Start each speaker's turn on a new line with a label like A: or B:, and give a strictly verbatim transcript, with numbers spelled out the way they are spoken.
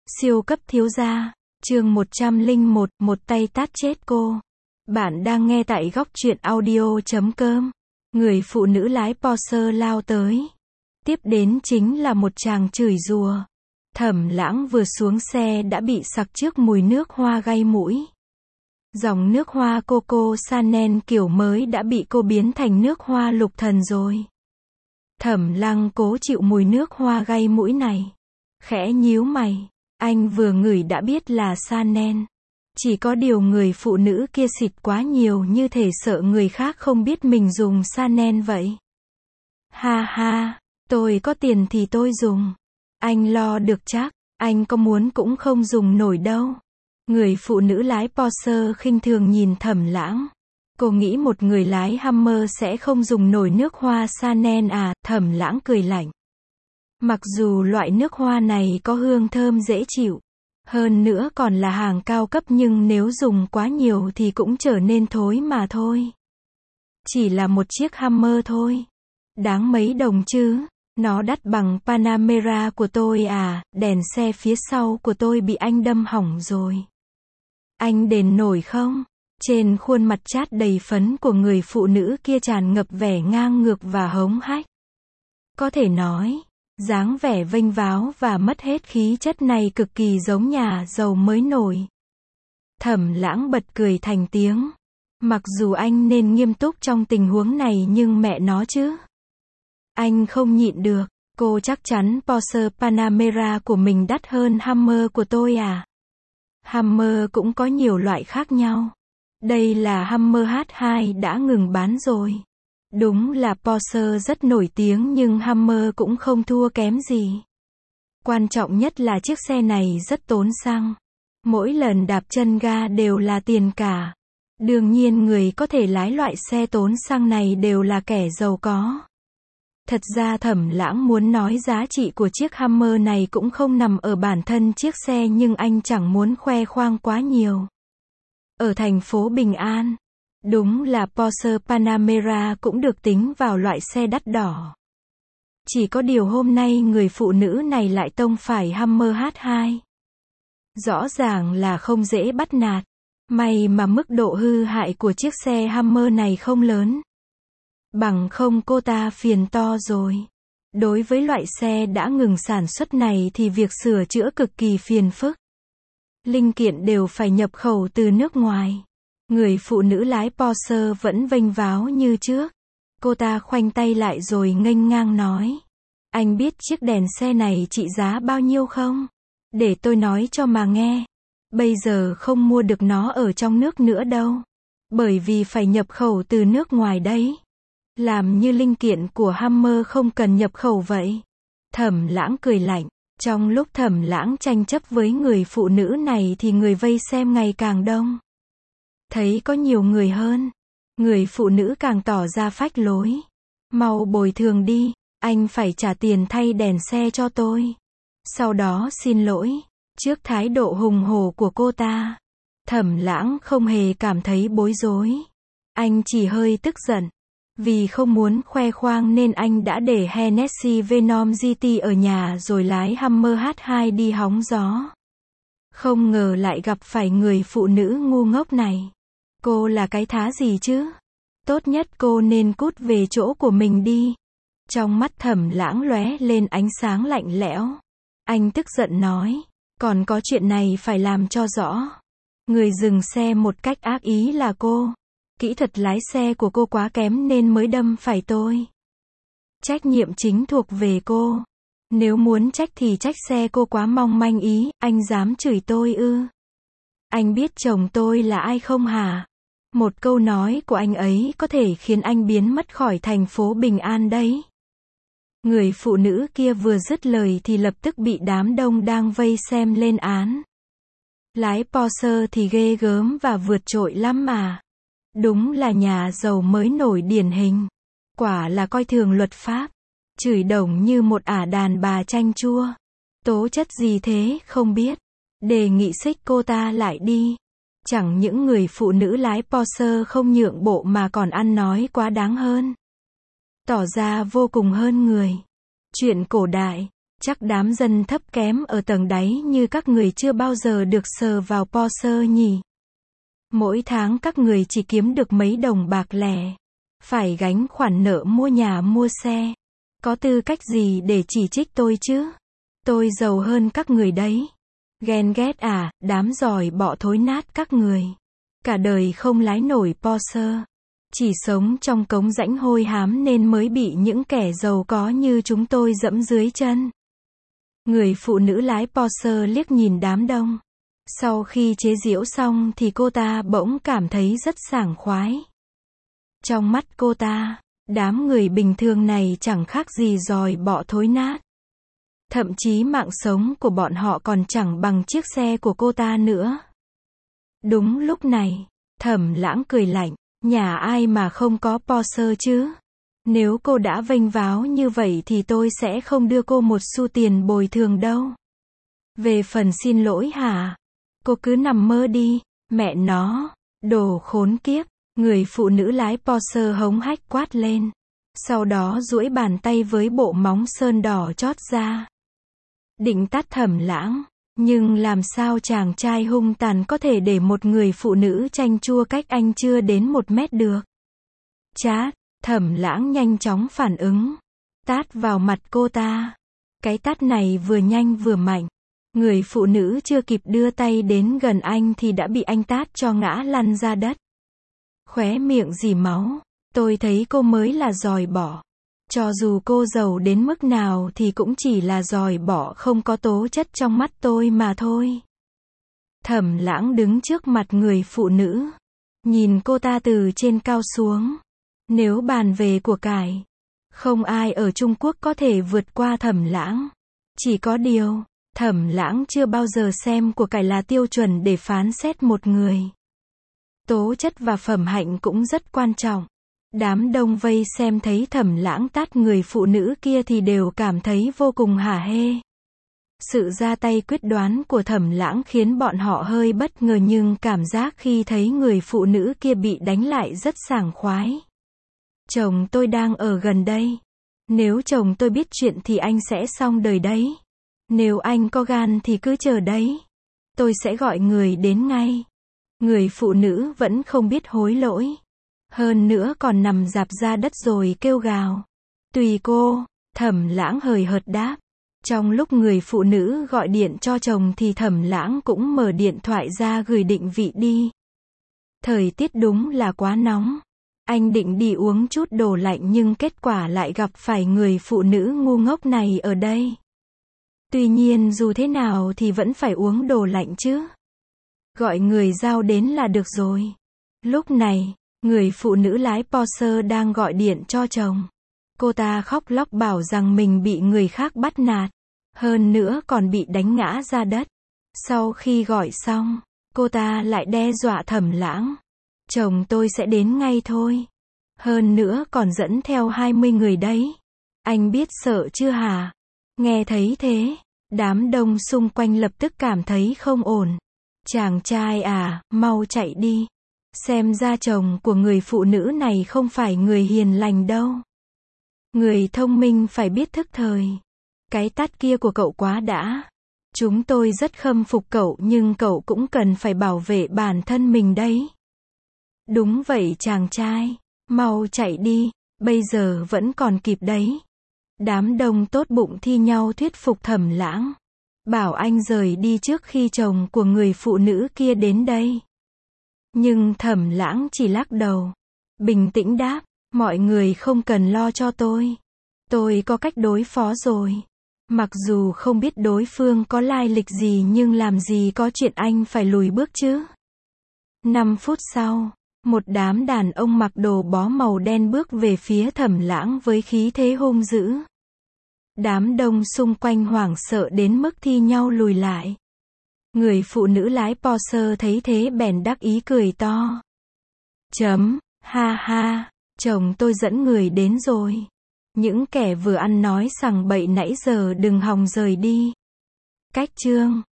A: Siêu cấp thiếu gia, chương một trăm lẻ một, một tay tát chết cô. Bạn đang nghe tại góc truyện audio chấm com. Người phụ nữ lái Porsche lao tới. Tiếp đến chính là một tràng chửi rủa. Thẩm Lãng vừa xuống xe đã bị sặc trước mùi nước hoa gây mũi. Dòng nước hoa Coco Chanel kiểu mới đã bị cô biến thành nước hoa lục thần rồi. Thẩm Lăng cố chịu mùi nước hoa gây mũi này. Khẽ nhíu mày. Anh vừa ngửi đã biết là Chanel. Chỉ có điều người phụ nữ kia xịt quá nhiều như thể sợ người khác không biết mình dùng Chanel vậy. Ha ha, tôi có tiền thì tôi dùng. Anh lo được chắc, anh có muốn cũng không dùng nổi đâu. Người phụ nữ lái Porsche khinh thường nhìn Thẩm Lãng. Cô nghĩ một người lái Hummer sẽ không dùng nổi nước hoa Chanel à? Thẩm Lãng cười lạnh. Mặc dù loại nước hoa này có hương thơm dễ chịu, hơn nữa còn là hàng cao cấp, nhưng nếu dùng quá nhiều thì cũng trở nên thối mà thôi. Chỉ là một chiếc Hummer thôi. Đáng mấy đồng chứ? Nó đắt bằng Panamera của tôi à? Đèn xe phía sau của tôi bị anh đâm hỏng rồi. Anh đền nổi không? Trên khuôn mặt chát đầy phấn của người phụ nữ kia tràn ngập vẻ ngang ngược và hống hách. Có thể nói, dáng vẻ vênh váo và mất hết khí chất này cực kỳ giống nhà giàu mới nổi. Thẩm Lãng bật cười thành tiếng. Mặc dù anh nên nghiêm túc trong tình huống này nhưng mẹ nó chứ. Anh không nhịn được. Cô chắc chắn Porsche Panamera của mình đắt hơn Hummer của tôi à? Hummer cũng có nhiều loại khác nhau. Đây là Hummer H hai đã ngừng bán rồi. Đúng là Porsche rất nổi tiếng nhưng Hummer cũng không thua kém gì. Quan trọng nhất là chiếc xe này rất tốn xăng. Mỗi lần đạp chân ga đều là tiền cả. Đương nhiên người có thể lái loại xe tốn xăng này đều là kẻ giàu có. Thật ra Thẩm Lãng muốn nói giá trị của chiếc Hummer này cũng không nằm ở bản thân chiếc xe, nhưng anh chẳng muốn khoe khoang quá nhiều. Ở thành phố Bình An, đúng là Porsche Panamera cũng được tính vào loại xe đắt đỏ. Chỉ có điều hôm nay người phụ nữ này lại tông phải Hummer H hai. Rõ ràng là không dễ bắt nạt. May mà mức độ hư hại của chiếc xe Hummer này không lớn. Bằng không cô ta phiền to rồi. Đối với loại xe đã ngừng sản xuất này thì việc sửa chữa cực kỳ phiền phức. Linh kiện đều phải nhập khẩu từ nước ngoài. Người phụ nữ lái Porsche vẫn vênh váo như trước. Cô ta khoanh tay lại rồi nghênh ngang nói. Anh biết chiếc đèn xe này trị giá bao nhiêu không? Để tôi nói cho mà nghe. Bây giờ không mua được nó ở trong nước nữa đâu. Bởi vì phải nhập khẩu từ nước ngoài đấy. Làm như linh kiện của Hummer không cần nhập khẩu vậy. Thẩm Lãng cười lạnh. Trong lúc Thẩm Lãng tranh chấp với người phụ nữ này thì người vây xem ngày càng đông. Thấy có nhiều người hơn, người phụ nữ càng tỏ ra phách lối. Mau bồi thường đi, anh phải trả tiền thay đèn xe cho tôi. Sau đó xin lỗi. Trước thái độ hùng hổ của cô ta, Thẩm Lãng không hề cảm thấy bối rối. Anh chỉ hơi tức giận. Vì không muốn khoe khoang nên anh đã để Hennessy Venom giê tê ở nhà rồi lái Hummer H hai đi hóng gió. Không ngờ lại gặp phải người phụ nữ ngu ngốc này. Cô là cái thá gì chứ? Tốt nhất cô nên cút về chỗ của mình đi. Trong mắt Thẩm Lãng lóe lên ánh sáng lạnh lẽo. Anh tức giận nói. Còn có chuyện này phải làm cho rõ. Người dừng xe một cách ác ý là cô. Kỹ thuật lái xe của cô quá kém nên mới đâm phải tôi. Trách nhiệm chính thuộc về cô. Nếu muốn trách thì trách xe cô quá mong manh ý. Anh dám chửi tôi ư? Anh biết chồng tôi là ai không hả? Một câu nói của anh ấy có thể khiến anh biến mất khỏi thành phố Bình An đấy. Người phụ nữ kia vừa dứt lời thì lập tức bị đám đông đang vây xem lên án. Lái Porsche thì ghê gớm và vượt trội lắm mà. Đúng là nhà giàu mới nổi điển hình. Quả là coi thường luật pháp. Chửi đồng như một ả đàn bà chanh chua. Tố chất gì thế không biết. Đề nghị xích cô ta lại đi. Chẳng những người phụ nữ lái Porsche không nhượng bộ mà còn ăn nói quá đáng hơn. Tỏ ra vô cùng hơn người. Chuyện cổ đại. Chắc đám dân thấp kém ở tầng đáy như các người chưa bao giờ được sờ vào Porsche nhỉ. Mỗi tháng các người chỉ kiếm được mấy đồng bạc lẻ. Phải gánh khoản nợ mua nhà mua xe. Có tư cách gì để chỉ trích tôi chứ? Tôi giàu hơn các người đấy. Ghen ghét à, đám giỏi bọ thối nát các người. Cả đời không lái nổi Porsche. Chỉ sống trong cống rãnh hôi hám nên mới bị những kẻ giàu có như chúng tôi dẫm dưới chân. Người phụ nữ lái Porsche liếc nhìn đám đông. Sau khi chế giễu xong thì cô ta bỗng cảm thấy rất sảng khoái. Trong mắt cô ta, đám người bình thường này chẳng khác gì giòi bọ thối nát. Thậm chí mạng sống của bọn họ còn chẳng bằng chiếc xe của cô ta nữa. Đúng lúc này, Thẩm Lãng cười lạnh, nhà ai mà không có Porsche chứ? Nếu cô đã vênh váo như vậy thì tôi sẽ không đưa cô một xu tiền bồi thường đâu. Về phần xin lỗi hả? Cô cứ nằm mơ đi, mẹ nó, đồ khốn kiếp. Người phụ nữ lái Porsche hống hách quát lên. Sau đó duỗi bàn tay với bộ móng sơn đỏ chót ra. Định tát Thẩm Lãng. Nhưng làm sao chàng trai hung tàn có thể để một người phụ nữ chanh chua cách anh chưa đến một mét được? Chát, Thẩm Lãng nhanh chóng phản ứng. Tát vào mặt cô ta. Cái tát này vừa nhanh vừa mạnh. Người phụ nữ chưa kịp đưa tay đến gần anh thì đã bị anh tát cho ngã lăn ra đất. Khóe miệng rỉ máu. Tôi thấy cô mới là giòi bọ. Cho dù cô giàu đến mức nào thì cũng chỉ là giòi bọ không có tố chất trong mắt tôi mà thôi. Thẩm Lãng đứng trước mặt người phụ nữ. Nhìn cô ta từ trên cao xuống. Nếu bàn về của cải, không ai ở Trung Quốc có thể vượt qua Thẩm Lãng. Chỉ có điều, Thẩm Lãng chưa bao giờ xem của cải là tiêu chuẩn để phán xét một người. Tố chất và phẩm hạnh cũng rất quan trọng. Đám đông vây xem thấy Thẩm Lãng tát người phụ nữ kia thì đều cảm thấy vô cùng hả hê. Sự ra tay quyết đoán của Thẩm Lãng khiến bọn họ hơi bất ngờ nhưng cảm giác khi thấy người phụ nữ kia bị đánh lại rất sảng khoái. Chồng tôi đang ở gần đây. Nếu chồng tôi biết chuyện thì anh sẽ xong đời đấy. Nếu anh có gan thì cứ chờ đấy. Tôi sẽ gọi người đến ngay. Người phụ nữ vẫn không biết hối lỗi. Hơn nữa còn nằm rạp ra đất rồi kêu gào. Tùy cô, Thẩm Lãng hời hợt đáp. Trong lúc người phụ nữ gọi điện cho chồng thì Thẩm Lãng cũng mở điện thoại ra gửi định vị đi. Thời tiết đúng là quá nóng. Anh định đi uống chút đồ lạnh nhưng kết quả lại gặp phải người phụ nữ ngu ngốc này ở đây. Tuy nhiên dù thế nào thì vẫn phải uống đồ lạnh chứ. Gọi người giao đến là được rồi. Lúc này, người phụ nữ lái Porsche đang gọi điện cho chồng. Cô ta khóc lóc bảo rằng mình bị người khác bắt nạt. Hơn nữa còn bị đánh ngã ra đất. Sau khi gọi xong, cô ta lại đe dọa Thẩm Lãng. Chồng tôi sẽ đến ngay thôi. Hơn nữa còn dẫn theo hai mươi người đấy. Anh biết sợ chưa hả? Nghe thấy thế, đám đông xung quanh lập tức cảm thấy không ổn. Chàng trai à, mau chạy đi. Xem ra chồng của người phụ nữ này không phải người hiền lành đâu. Người thông minh phải biết thức thời. Cái tát kia của cậu quá đã. Chúng tôi rất khâm phục cậu nhưng cậu cũng cần phải bảo vệ bản thân mình đấy. Đúng vậy chàng trai. Mau chạy đi, bây giờ vẫn còn kịp đấy. Đám đông tốt bụng thi nhau thuyết phục Thẩm Lãng. Bảo anh rời đi trước khi chồng của người phụ nữ kia đến đây. Nhưng Thẩm Lãng chỉ lắc đầu. Bình tĩnh đáp, mọi người không cần lo cho tôi. Tôi có cách đối phó rồi. Mặc dù không biết đối phương có lai lịch gì nhưng làm gì có chuyện anh phải lùi bước chứ. Năm phút sau, một đám đàn ông mặc đồ bó màu đen bước về phía Thẩm Lãng với khí thế hung dữ. Đám đông xung quanh hoảng sợ đến mức thi nhau lùi lại. Người phụ nữ lái Porsche thấy thế bèn đắc ý cười to. Chấm, ha ha, chồng tôi dẫn người đến rồi. Những kẻ vừa ăn nói sằng bậy nãy giờ đừng hòng rời đi. Cách chương